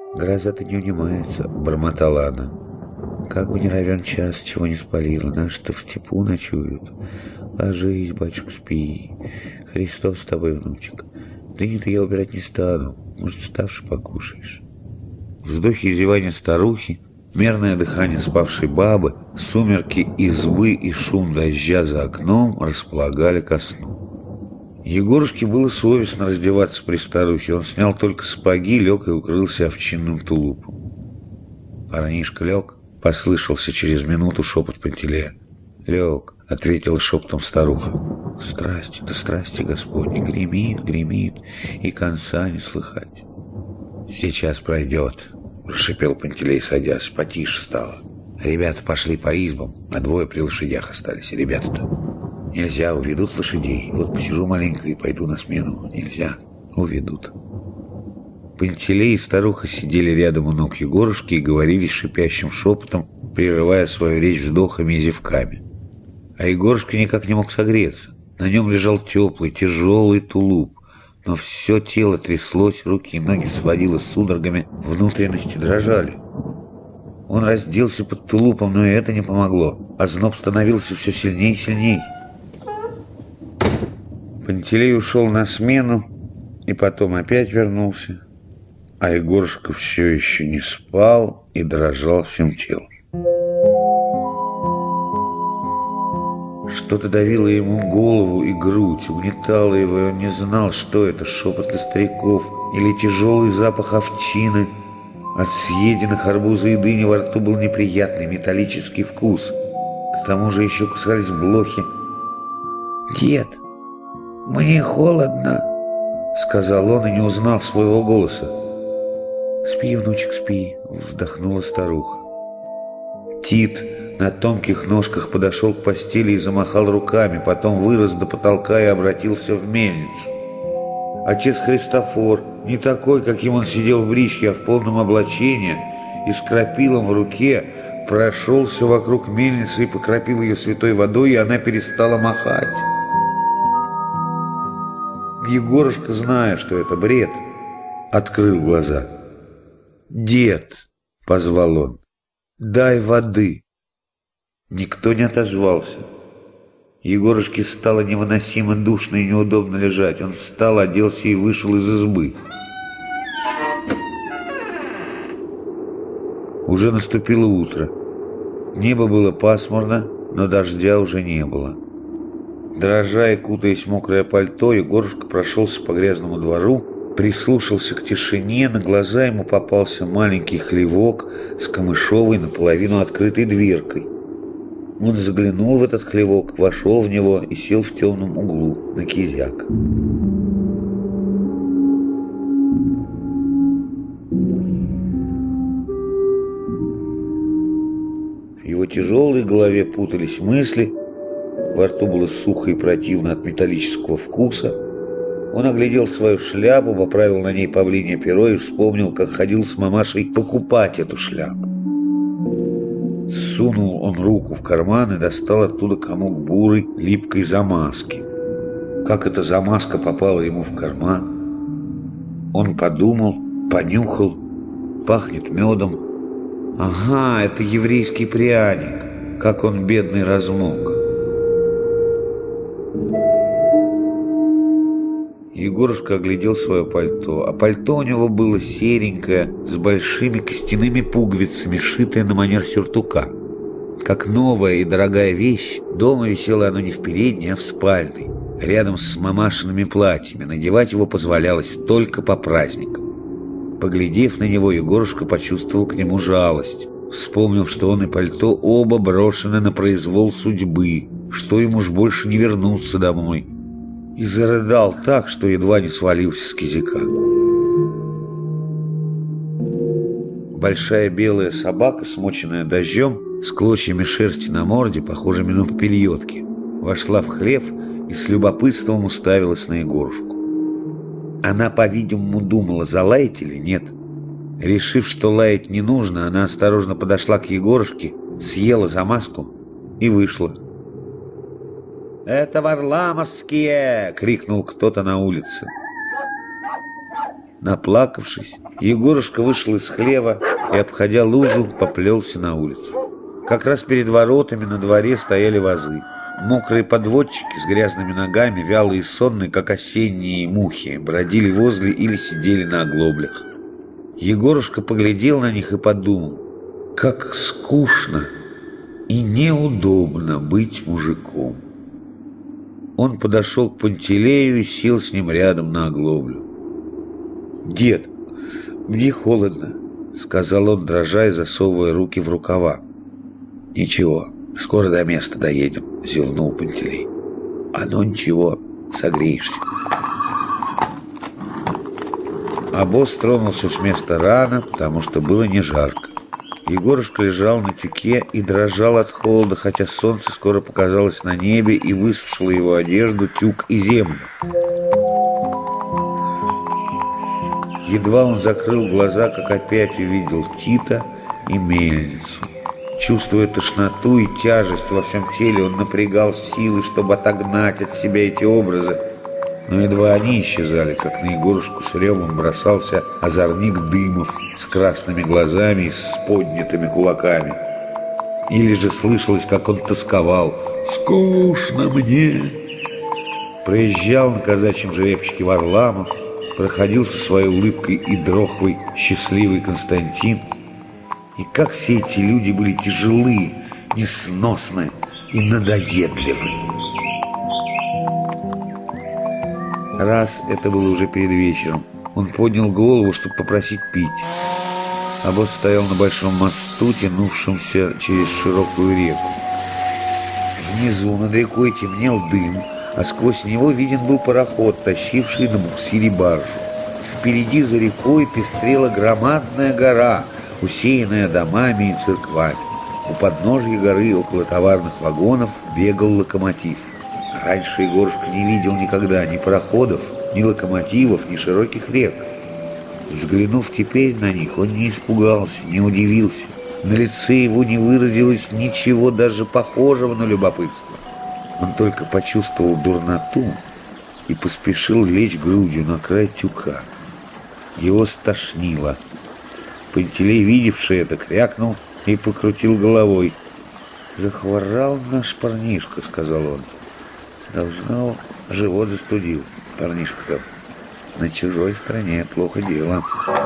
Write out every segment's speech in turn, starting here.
Гроза-то не унимается, бормотала она. Как бы не равен час, чего не спалила, наши-то в степу ночуют. Ложись, батюшка, спи. Христос с тобой, внучек. Дыню-то я убирать не стану, может, вставши покушаешь. Вздохи и зевания старухи, мерное дыхание спавшей бабы, сумерки избы и шум дождя за окном располагали ко сну. Егорушке было совестно раздеваться при старухе. Он снял только сапоги, лег и укрылся овчинным тулупом. Парнишка лег, послышался через минуту шепот Пантелея. «Лег», — ответила шепотом старуха. «Страсти-то страсти Господни, гремит, гремит, и конца не слыхать». «Сейчас пройдет», — прошипел Пантелей, садясь, потише стало. «Ребята пошли по избам, а двое при лошадях остались. Ребята-то нельзя, уведут лошадей. Вот посижу маленько и пойду на смену. Нельзя, уведут». Пантелей и старуха сидели рядом у ног Егорушки и говорили шипящим шепотом, прерывая свою речь вздохами и зевками. А Егорушка никак не мог согреться. На нем лежал теплый, тяжелый тулуп, но все тело тряслось, руки и ноги сводило судорогами, внутренности дрожали. Он разделся под тулупом, но и это не помогло. Озноб становился все сильнее и сильнее. Пантелей ушел на смену и потом опять вернулся, а Егорушка все еще не спал и дрожал всем телом. Что-то давило ему голову и грудь, угнетало его, и он не знал, что это, шепот ли стариков или тяжелый запах овчины. От съеденных арбуза и дыни во рту был неприятный металлический вкус. К тому же еще кусались блохи. «Дед, мне холодно», — сказал он и не узнал своего голоса. «Спи, внучек, спи», — вздохнула старуха. Тит на тонких ножках подошел к постели и замахал руками, потом вырос до потолка и обратился в мельницу. Отец Христофор, не такой, каким он сидел в бричке, а в полном облачении и с крапилом в руке, прошелся вокруг мельницы и покропил ее святой водой, и она перестала махать. Егорушка, зная, что это бред, открыл глаза. «Дед!» — позвал он. «Дай воды!» Никто не отозвался. Егорушке стало невыносимо душно и неудобно лежать. Он встал, оделся и вышел из избы. Уже наступило утро. Небо было пасмурно, но дождя уже не было. Дрожа и кутаясь в мокрое пальто, Егорушка прошелся по грязному двору, прислушался к тишине. На глаза ему попался маленький хлевок с камышовой наполовину открытой дверкой. Он заглянул в этот хлевок, вошел в него и сел в темном углу на кизяк. В его тяжелой голове путались мысли, во рту было сухо и противно от металлического вкуса. Он оглядел свою шляпу, поправил на ней павлинье перо и вспомнил, как ходил с мамашей покупать эту шляпу. Сунул он руку в карман и достал оттуда комок бурой, липкой замазки. Как эта замазка попала ему в карман? Он подумал, понюхал, пахнет медом. Ага, это еврейский пряник, как он, бедный, размок. Егорушка оглядел свое пальто, а пальто у него было серенькое, с большими костяными пуговицами, шитое на манер сюртука. Как новая и дорогая вещь, дома висело оно не в передней, а в спальной, рядом с мамашиными платьями. Надевать его позволялось только по праздникам. Поглядев на него, Егорушка почувствовал к нему жалость. Вспомнил, что он и пальто оба брошены на произвол судьбы, что ему уж больше не вернуться домой. И зарыдал так, что едва не свалился с кизяка. Большая белая собака, смоченная дождем, с клочьями шерсти на морде, похожими на попельотки, вошла в хлев и с любопытством уставилась на Егорушку. Она, по-видимому, думала, залаять или нет. Решив, что лаять не нужно, она осторожно подошла к Егорушке, съела замазку и вышла. «Это варламовские!» — крикнул кто-то на улице. Наплакавшись, Егорушка вышел из хлева и, обходя лужу, поплелся на улицу. Как раз перед воротами на дворе стояли вазы. Мокрые подводчики с грязными ногами, вялые и сонные, как осенние мухи, бродили возле или сидели на оглоблях. Егорушка поглядел на них и подумал, как скучно и неудобно быть мужиком. Он подошел к Пантелею и сел с ним рядом на оглоблю. «Дед, мне холодно», — сказал он, дрожа и засовывая руки в рукава. «Ничего, скоро до места доедем», — зевнул Пантелей. «Оно ничего, согреешься». Обоз тронулся с места рано, потому что было не жарко. Егорушка лежал на тюке и дрожал от холода, хотя солнце скоро показалось на небе и высушило его одежду, тюк и землю. Едва он закрыл глаза, как опять увидел Тита и мельницу. Чувствуя тошноту и тяжесть во всем теле, он напрягал силы, чтобы отогнать от себя эти образы. Но едва они исчезали, как на Егорушку с ревом бросался озорник Дымов с красными глазами и с поднятыми кулаками. Или же слышалось, как он тосковал: «Скучно мне!» Проезжал на казачьем жеребчике Варламов, проходил со своей улыбкой и дрохвой счастливый Константин. И как все эти люди были тяжелы, несносны и надоедливы. Раз, это было уже перед вечером, он поднял голову, чтобы попросить пить. Обоз стоял на большом мосту, тянувшемся через широкую реку. Внизу над рекой темнел дым, а сквозь него виден был пароход, тащивший на буксире баржу. Впереди за рекой пестрела громадная гора, усеянная домами и церквами. У подножья горы около товарных вагонов бегал локомотив. Раньше Егорушка не видел никогда ни пароходов, ни локомотивов, ни широких рек. Взглянув теперь на них, он не испугался, не удивился. На лице его не выразилось ничего даже похожего на любопытство. Он только почувствовал дурноту и поспешил лечь грудью на край тюка. Его стошнило. Пантелей, видевший это, крякнул и покрутил головой. «Захворал наш парнишка», — сказал он. «Должно, живот застудил парнишка-то. На чужой стороне плохо дело».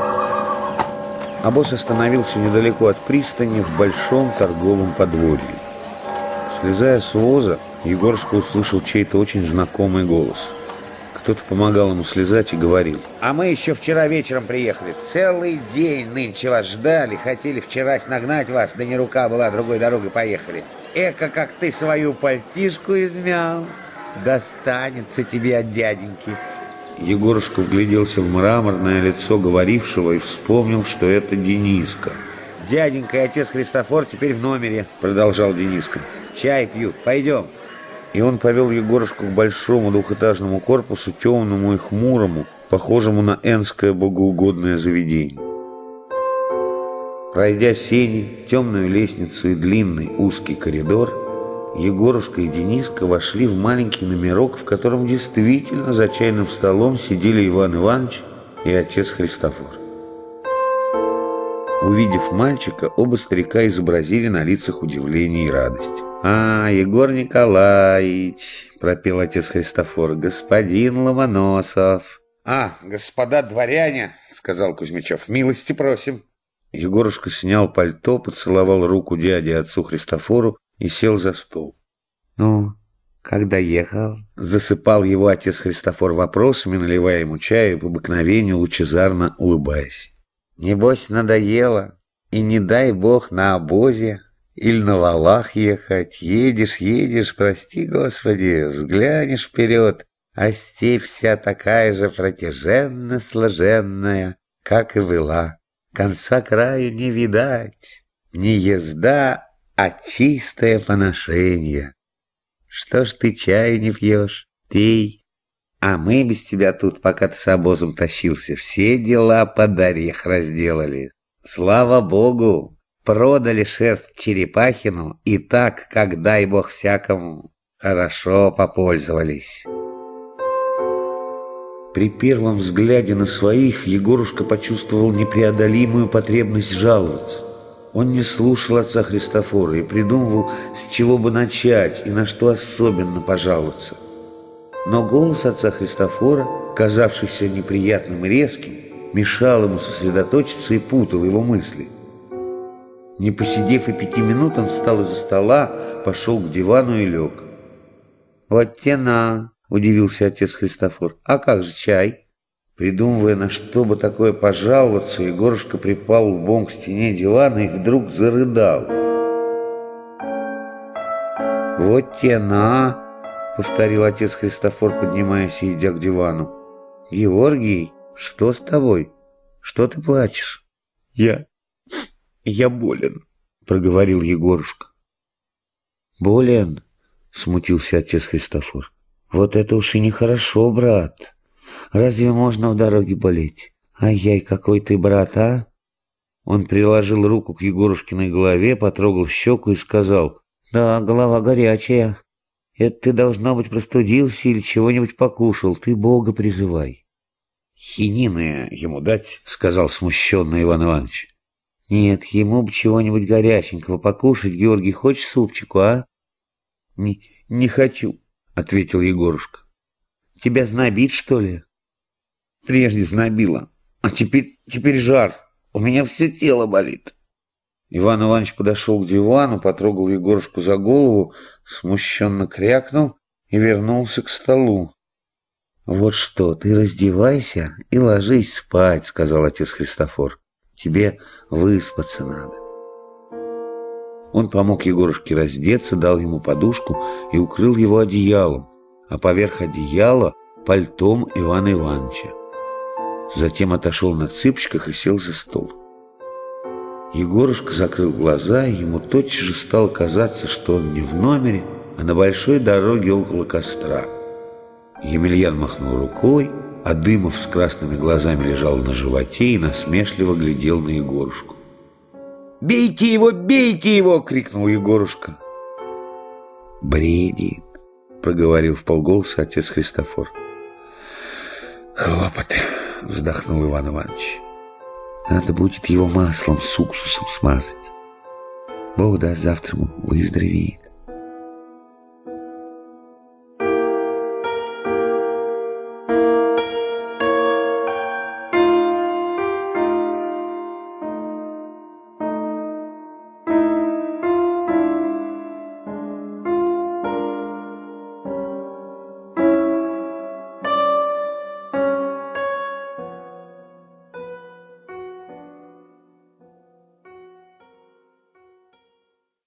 Обоз остановился недалеко от пристани в большом торговом подворье. Слезая с воза, Егорушка услышал чей-то очень знакомый голос. Кто-то помогал ему слезать и говорил: «А мы еще вчера вечером приехали. Целый день нынче вас ждали. Хотели вчерась нагнать вас, да не рука была, другой дорогой поехали. Эка, как ты свою пальтишку измял. Достанется тебе от дяденьки». Егорушка вгляделся в мраморное лицо говорившего и вспомнил, что это Дениска. «Дяденька и отец Христофор теперь в номере», — продолжал Дениска. «Чай пьют. Пойдем». И он повел Егорушку к большому двухэтажному корпусу, темному и хмурому, похожему на энское богоугодное заведение. Пройдя сени, темную лестницу и длинный узкий коридор, Егорушка и Дениска вошли в маленький номерок, в котором действительно за чайным столом сидели Иван Иванович и отец Христофор. Увидев мальчика, оба старика изобразили на лицах удивление и радость. «А, Егор Николаевич», — пропел отец Христофор, — «господин Ломоносов». «А, господа дворяне», — сказал Кузьмичев, — «милости просим». Егорушка снял пальто, поцеловал руку дяде отцу Христофору и сел за стол. «Ну, как доехал?» — засыпал его отец Христофор вопросами, наливая ему чаю и по обыкновению лучезарно улыбаясь. «Небось, надоело, и не дай бог на обозе или на валах ехать. Едешь, прости Господи, взглянешь вперед, а степь вся такая же протяженно-сложенная, как и была. Конца краю не видать, не езда, а чистое поношение. Что ж ты чаю не пьешь? Пей. А мы без тебя тут, пока ты с обозом тащился, все дела под орех разделали. Слава Богу, продали шерсть черепахину и так, как дай Бог всякому, хорошо попользовались». При первом взгляде на своих Егорушка почувствовал непреодолимую потребность жаловаться. Он не слушал отца Христофора и придумывал, с чего бы начать и на что особенно пожаловаться. Но голос отца Христофора, казавшийся неприятным и резким, мешал ему сосредоточиться и путал его мысли. Не посидев и 5 минут, он встал из-за стола, пошел к дивану и лег. «Вот те на!» — удивился отец Христофор. «А как же чай?» Придумывая, на что бы такое пожаловаться, Егорушка припал лбом к стене дивана и вдруг зарыдал. «Вот те на!» — повторил отец Христофор, поднимаясь и идя к дивану. «Георгий, что с тобой? Что ты плачешь?» «Я болен», — проговорил Егорушка. «Болен?» — смутился отец Христофор. «Вот это уж и нехорошо, брат. Разве можно в дороге болеть? Ай-яй, какой ты брат, а?» Он приложил руку к Егорушкиной голове, потрогал щеку и сказал: «Да, голова горячая. Это ты, должно быть, простудился или чего-нибудь покушал. Ты Бога призывай». «Хинины ему дать?» — сказал смущенно Иван Иванович. «Нет, ему бы чего-нибудь горяченького покушать. Георгий, хочешь супчику, а?» «Не хочу», — ответил Егорушка. «Тебя знобит, что ли?» «Прежде знобило, а теперь жар. У меня все тело болит». Иван Иванович подошел к дивану, потрогал Егорушку за голову, смущенно крякнул и вернулся к столу. «Вот что, ты раздевайся и ложись спать», — сказал отец Христофор. «Тебе выспаться надо». Он помог Егорушке раздеться, дал ему подушку и укрыл его одеялом, а поверх одеяла — пальтом Ивана Ивановича. Затем отошел на цыпочках и сел за стол. Егорушка закрыл глаза, и ему тотчас же стало казаться, что он не в номере, а на большой дороге около костра. Емельян махнул рукой, а Дымов с красными глазами лежал на животе и насмешливо глядел на Егорушку. «Бейте его!» — крикнул Егорушка. «Бредит», — проговорил вполголоса отец Христофор. «Хлопоты», — вздохнул Иван Иванович. «Надо будет его маслом с уксусом смазать. Бог даст, завтра ему выздоровеет».